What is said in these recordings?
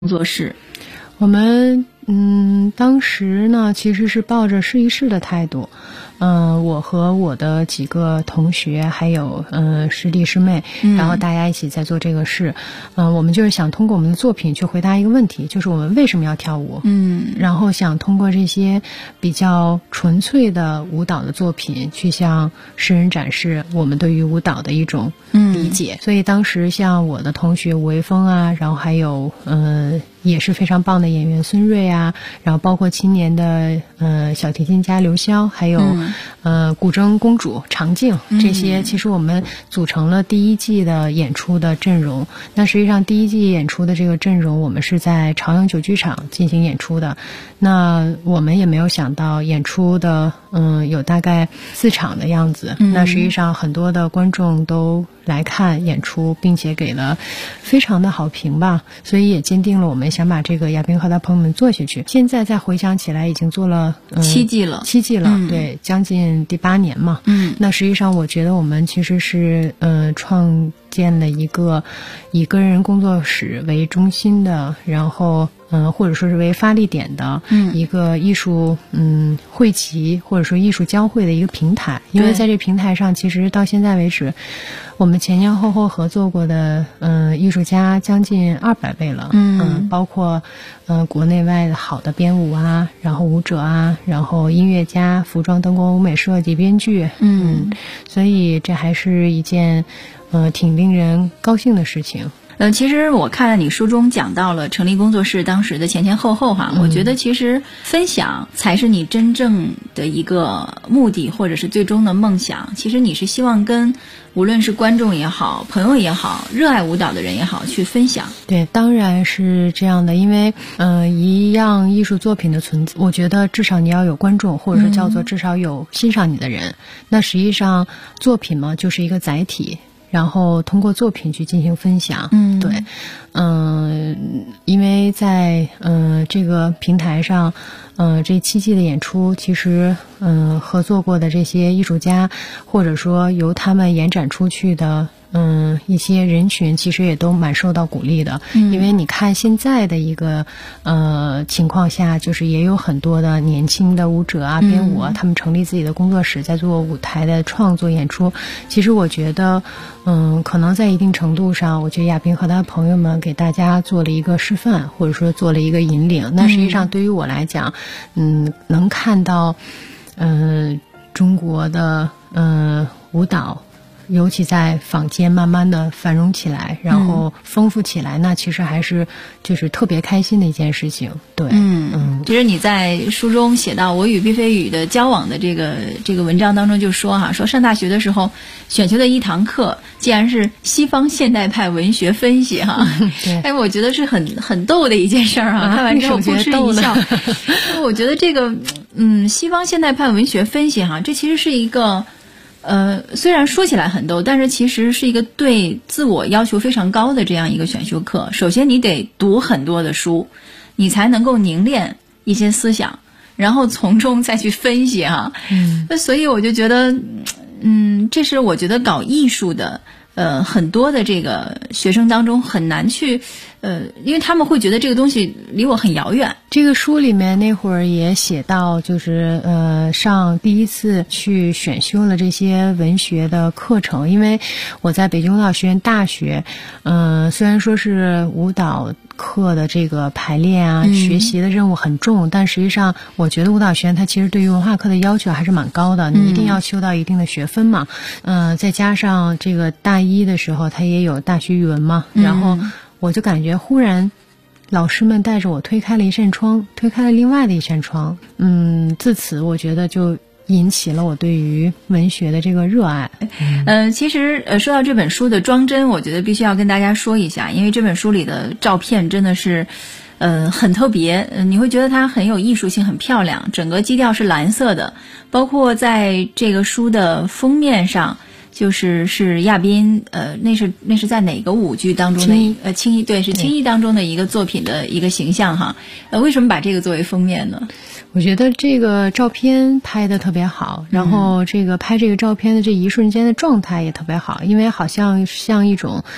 工作室？ 我们当时呢其实是抱着试一试的态度，我和我的几个同学还有师弟师妹，然后大家一起在做这个事，我们就是想通过我们的作品去回答一个问题，就是我们为什么要跳舞，然后想通过这些比较纯粹的舞蹈的作品去向世人展示我们对于舞蹈的一种理解。所以当时像我的同学吴维峰啊，然后还有也是非常棒的演员孙瑞啊，然后包括青年的小提琴家刘潇，还有古筝公主常静，这些其实我们组成了第一季的演出的阵容。那实际上第一季演出的这个阵容我们是在朝阳九剧场进行演出的，那我们也没有想到演出的有大概4场的样子，那实际上很多的观众都来看演出，并且给了非常的好评吧，所以也坚定了我们想把这个亚冰和他朋友们做下去。现在再回想起来已经做了7季了，对，将近第8年嘛。那实际上我觉得我们其实是创建了一个以个人工作室为中心的，然后或者说是为发力点的一个艺术汇集或者说艺术交汇的一个平台。因为在这平台上其实到现在为止我们前后合作过的艺术家将近200位了，包括国内外的好的编舞啊，然后舞者啊，然后音乐家、服装灯光舞美设计、编剧，所以这还是一件挺令人高兴的事情。 其实我看了你书中讲到了成立工作室当时的前后哈，我觉得其实分享才是你真正的一个目的或者是最终的梦想。其实你是希望跟无论是观众也好，朋友也好，热爱舞蹈的人也好去分享。 对，当然是这样的，因为一样艺术作品的存在，我觉得至少你要有观众，或者说叫做至少有欣赏你的人。那实际上作品嘛就是一个载体，然后通过作品去进行分享。对，因为在这个平台上这7季的演出，其实合作过的这些艺术家，或者说由他们延展出去的一些人群，其实也都蛮受到鼓励的。因为你看现在的一个情况下，就是也有很多的年轻的舞者啊、编舞啊，他们成立自己的工作室，在做舞台的创作演出。其实我觉得可能在一定程度上，我觉得亚冰和他朋友们给大家做了一个示范，或者说做了一个引领。那实际上对于我来讲，能看到中国的舞蹈尤其在坊间慢慢的繁荣起来，然后丰富起来，那其实还是就是特别开心的一件事情。对， 其实你在书中写到我与毕飞宇的交往的这个文章当中就说说上大学的时候选修的一堂课竟然是西方现代派文学分析对，我觉得是很逗的一件事儿看完之后不失一笑。我觉得这个西方现代派文学分析这其实是一个虽然说起来很逗，但是其实是一个对自我要求非常高的这样一个选修课。首先你得读很多的书，你才能够凝练一些思想，然后从中再去分析所以我就觉得这是我觉得搞艺术的很多的这个学生当中很难去因为他们会觉得这个东西离我很遥远。 这个书里面那会儿也写到，就是上第一次去选修了这些文学的课程。因为我在北京舞蹈学院大学虽然说是舞蹈课的这个排练啊学习的任务很重，但实际上我觉得舞蹈学院它其实对于文化课的要求还是蛮高的，你一定要修到一定的学分嘛。再加上这个大1的时候它也有大学语文嘛，然后我就感觉忽然老师们带着我推开了一扇窗，推开了另外的一扇窗。自此我觉得就引起了我对于文学的这个热爱。 其实说到这本书的装帧，我觉得必须要跟大家说一下，因为这本书里的照片真的是很特别，你会觉得它很有艺术性，很漂亮，整个基调是蓝色的，包括在这个书的封面上是亚宾那是在哪个舞剧当中的青衣，对，是青衣当中的一个作品的一个形象为什么把这个作为封面呢？ 我觉得这个照片拍得特别好，然后拍这个照片的这一瞬间的状态也特别好，因为好像一种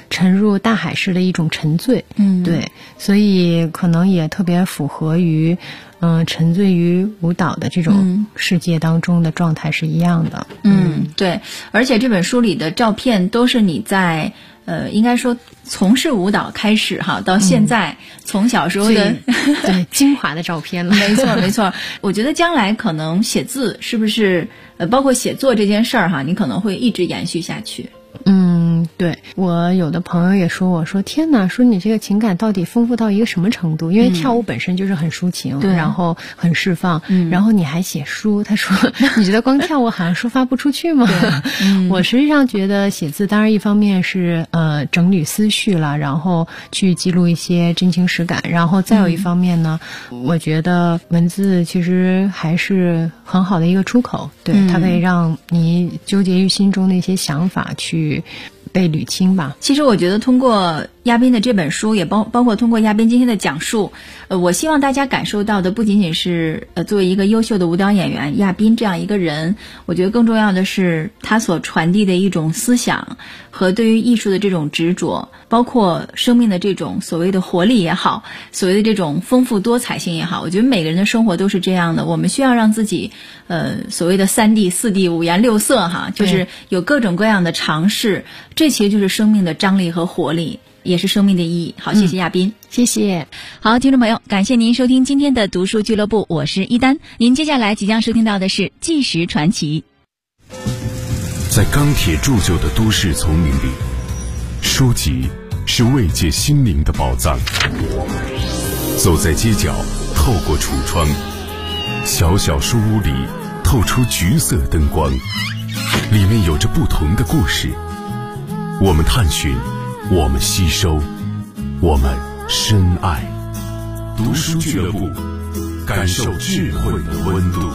沉入大海式的一种沉醉。对，所以可能也特别符合于沉醉于舞蹈的这种世界当中的状态是一样的。 对，而且这本书里的照片都是你在应该说从事舞蹈开始哈，到现在从小时候的对精华的照片了。 没错。我觉得将来可能写字是不是包括写作这件事儿哈，你可能会一直延续下去。 对，我有的朋友也说我说天哪，说你这个情感到底丰富到一个什么程度？因为跳舞本身就是很抒情，然后很释放，然后你还写书。他说你觉得光跳舞好像抒发不出去吗？我实际上觉得写字当然一方面是整理思绪了，然后去记录一些真情实感，然后再有一方面呢，我觉得文字其实还是很好的一个出口。对，它可以让你纠结于心中的一些想法去被捋清吧。 其实我觉得通过亚斌的这本书，也包括通过亚斌今天的讲述，我希望大家感受到的不仅仅是作为一个优秀的舞蹈演员亚斌这样一个人，我觉得更重要的是他所传递的一种思想和对于艺术的这种执着，包括生命的这种所谓的活力也好，所谓的这种丰富多彩性也好，我觉得每个人的生活都是这样的。我们需要让自己所谓的3D、4D、五颜六色哈，就是有各种各样的尝试，这其实就是生命的张力和活力，也是生命的意义。好，谢谢亚斌。 谢谢。 好，听众朋友，感谢您收听今天的读书俱乐部，我是一丹。您接下来即将收听到的是纪实传奇。 在钢铁铸就的都市丛林里，书籍是慰藉心灵的宝藏。走在街角，透过橱窗，小小书屋里透出橘色灯光，里面有着不同的故事。我们探寻，我们吸收，我们深爱。读书俱乐部，感受智慧的温度。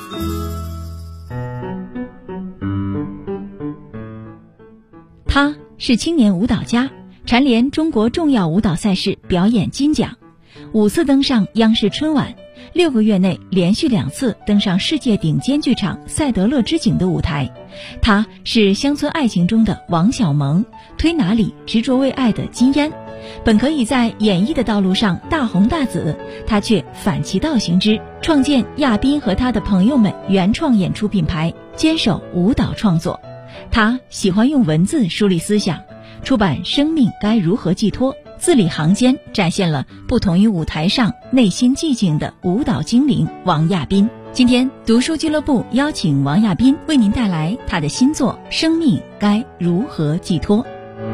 他是青年舞蹈家，蝉联中国重要舞蹈赛事表演金奖，5次登上央视春晚，6个月内连续2次登上世界顶尖剧场赛德勒之井的舞台。他是乡村爱情中的王小蒙，推拿里执着为爱的金嫣。本可以在演艺的道路上大红大紫，他却反其道行之，创建亚斌和他的朋友们原创演出品牌，坚守舞蹈创作。他喜欢用文字梳理思想，出版《生命该如何寄托》，字里行间展现了不同于舞台上内心寂静的舞蹈精灵王亚斌。今天读书俱乐部邀请王亚斌为您带来他的新作《生命该如何寄托》。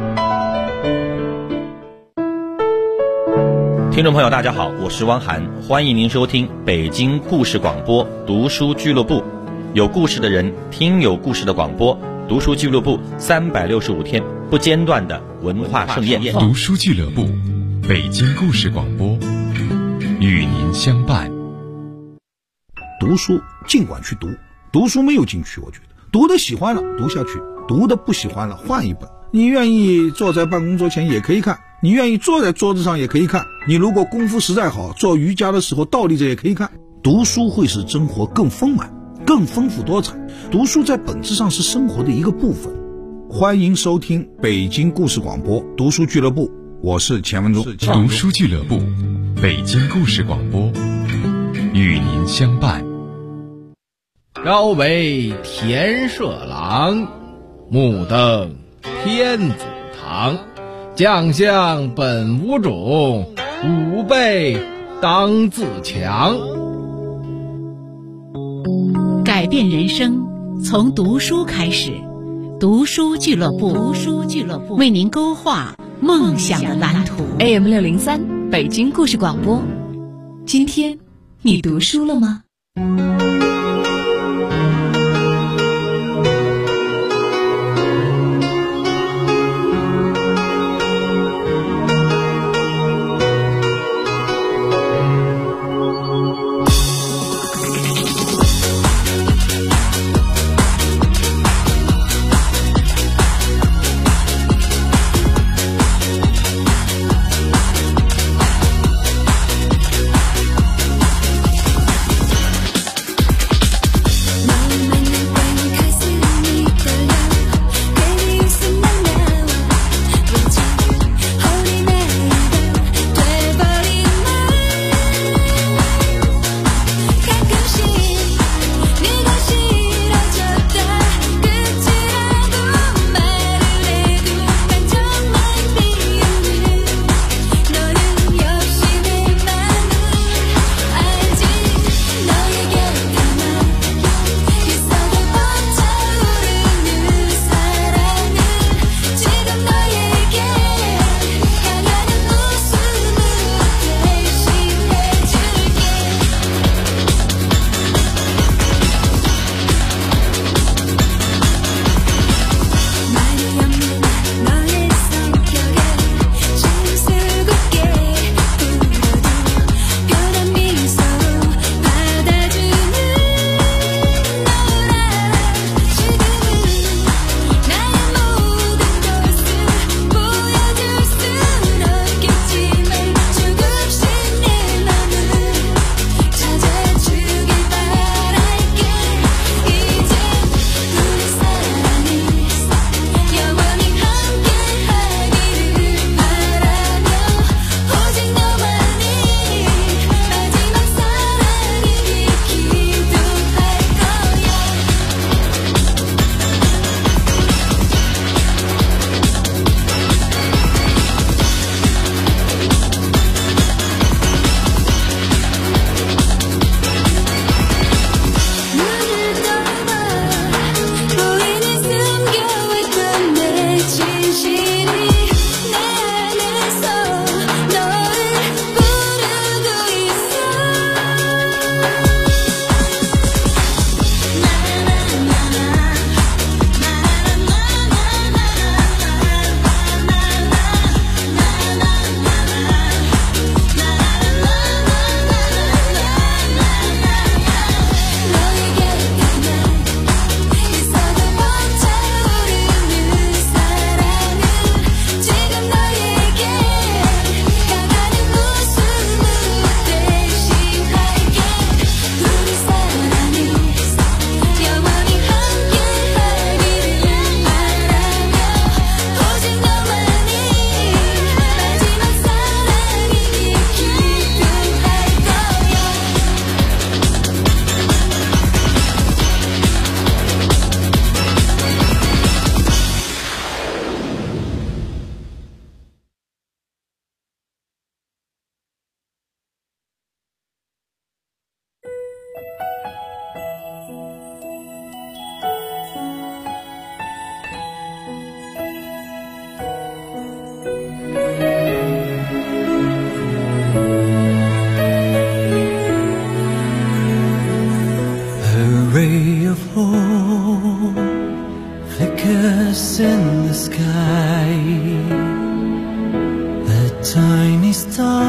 听众朋友大家好，我是汪涵，欢迎您收听北京故事广播读书俱乐部，有故事的人听有故事的广播，读书俱乐部365天不间断的文化盛宴。 读书俱乐部，北京故事广播，与您相伴。 读书尽管去读，读书没有禁区，我觉得读的喜欢了读下去，读的不喜欢了换一本。你愿意坐在办公桌前也可以看，你愿意坐在桌子上也可以看，你如果功夫实在好，做瑜伽的时候倒立着也可以看。读书会使生活更丰满，更丰富多彩。读书在本质上是生活的一个部分。欢迎收听北京故事广播读书俱乐部，我是钱文忠。 读书俱乐部，北京故事广播，与您相伴。 朝为田舍郎，暮登天子堂。将相本无种，吾辈当自强。 改变人生从读书开始，读书俱乐部为您勾画梦想的蓝图。 AM603 北京故事广播，今天你读书了吗？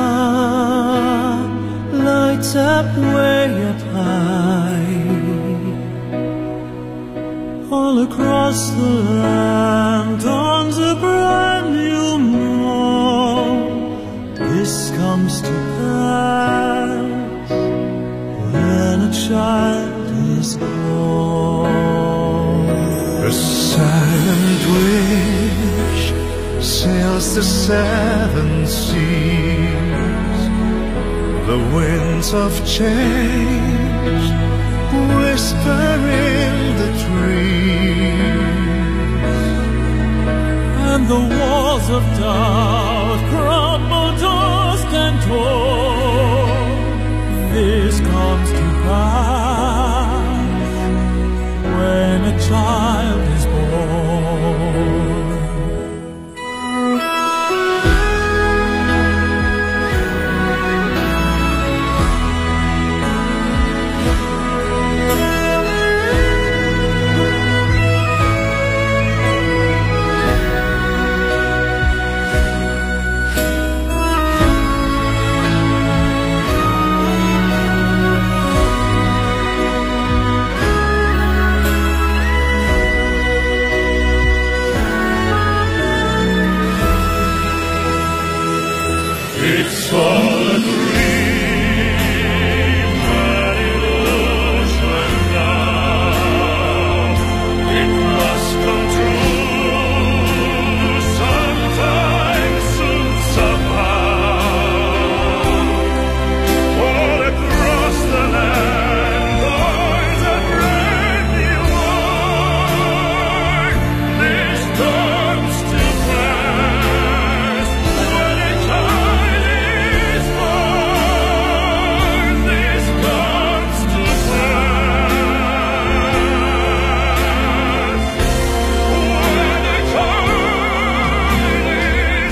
lights up way up high, all across the land dawns a brand new morn. This comes to pass when a child is born. A silent wish sails the seven seas, the winds of change whisper in the trees, and the walls of doubt crumble dust and torn. This comes to pass when a child is born. It's all a dream, an illusion now. It must come true sometime soon, somehow. All across the land lies a brand new world. This comes to pass when a child is born. This comes to pass when a child is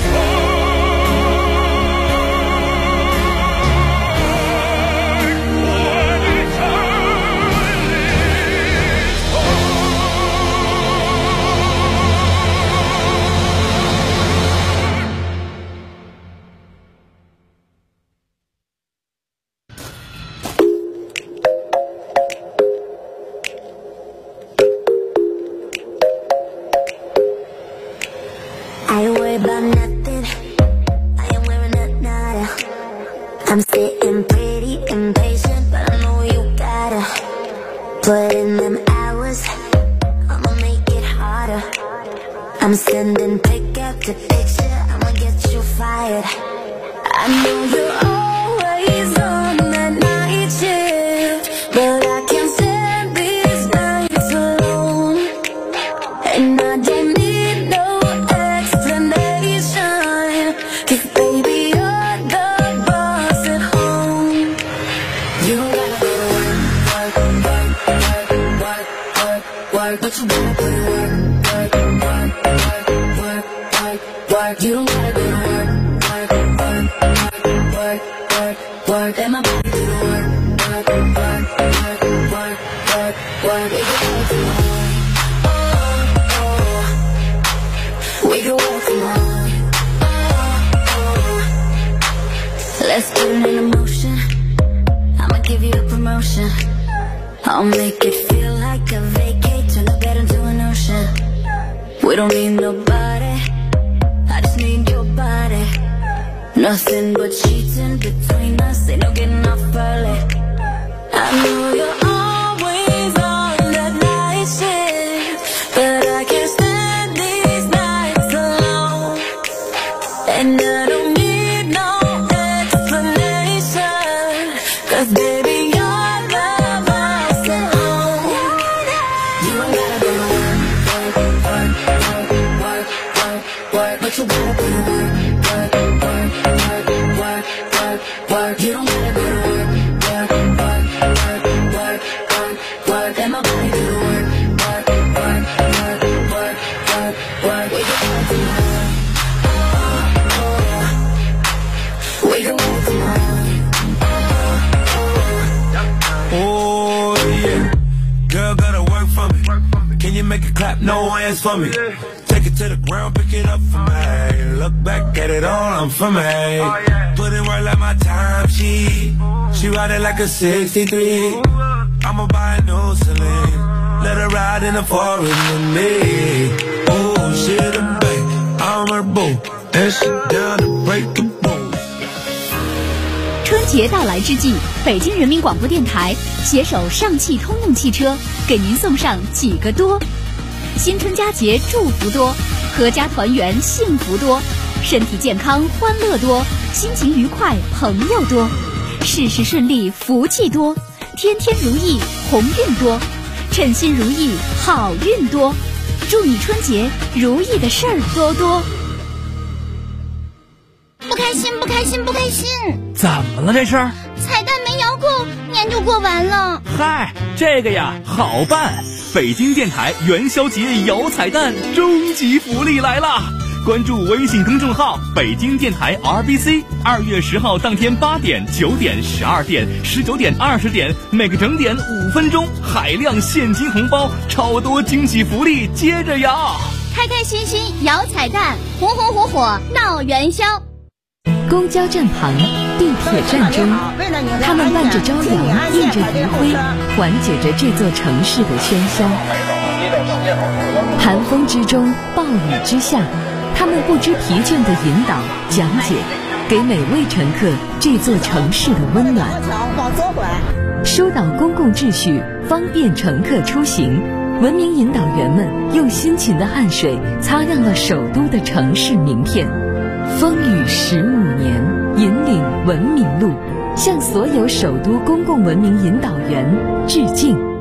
I worry about nothing, I am wearing a nada. I'm sitting pretty impatient, but I know you gotta put in them hours, I'ma make it harder. I'm sending pick after picture, I'ma get you fired. I know you're always on that night shift, but I can't stand these nights alone. And I don't need no explanation, 'cause baby you're the boss at home. You don't gotta go to work, work, work, work, work, work, work, but you gotta put in work, work, work, work, work, work, work. You don't gotta go to work, work, work, work, work, work, work. Let my body do the work, work, work, work, work, work, work. We can work from home, oh, oh. We can work from home, oh, oh. Let's put it in motion, I'ma give you a promotion. I'll make it feel like a vacate, turn the bed into an ocean. We don't need nobody, I just need your body. Nothing but sheets in between us, ain't no getting off early. I know you're always on that night shift, but I can't stand these nights alone. And I don't need no explanation, 'cause baby you're the boss at home. You don't gotta go to work, work, work, work, work, work, work, but you gotta put in work, work, work, work, work, work, work. You don't gotta go to work, work, work, work, work, work, work. Let my body do the work, work, work, work, work, work, work. We can work from home, oh, oh. We can work from home, oh, oh. Oh yeah, girl gotta work for me. Can you make it clap? No hands for me. Take it to the ground, pick it up for me. Look back at it all, I'm for me. Put in work like my time, she ride it like a 63. I'ma buy a new Celine, let her ride in the forest with me. Oh, she the babe, I'm her boo, and she down to break the rules. 春节到来之际，北京人民广播电台携手上汽通用汽车，给您送上几个多：新春佳节祝福多，阖家团圆幸福多，身体健康欢乐多，心情愉快朋友多，事事顺利福气多，天天如意鸿运多，称心如意好运多，祝你春节如意的事儿多多。 不开心，不开心，不开心！ 怎么了这是？ 彩蛋没摇够，年就过完了。 嗨，这个呀好办，北京电台元宵节摇彩蛋终极福利来啦！关注微信公众号北京电台 RBC，2月10号当天8点、9点、12点、19点、20点，每个整点5分钟，海量现金红包，超多惊喜福利接着摇！ 开开心心摇彩蛋，红红火火闹元宵。 公交站旁，地铁站中，他们伴着朝阳，映着余晖，缓解着这座城市的喧嚣。寒风之中，暴雨之下，他们不知疲倦地引导、讲解，给每位乘客这座城市的温暖。疏导公共秩序，方便乘客出行。文明引导员们用辛勤的汗水擦亮了首都的城市名片。风雨15年，引领文明路，向所有首都公共文明引导员致敬。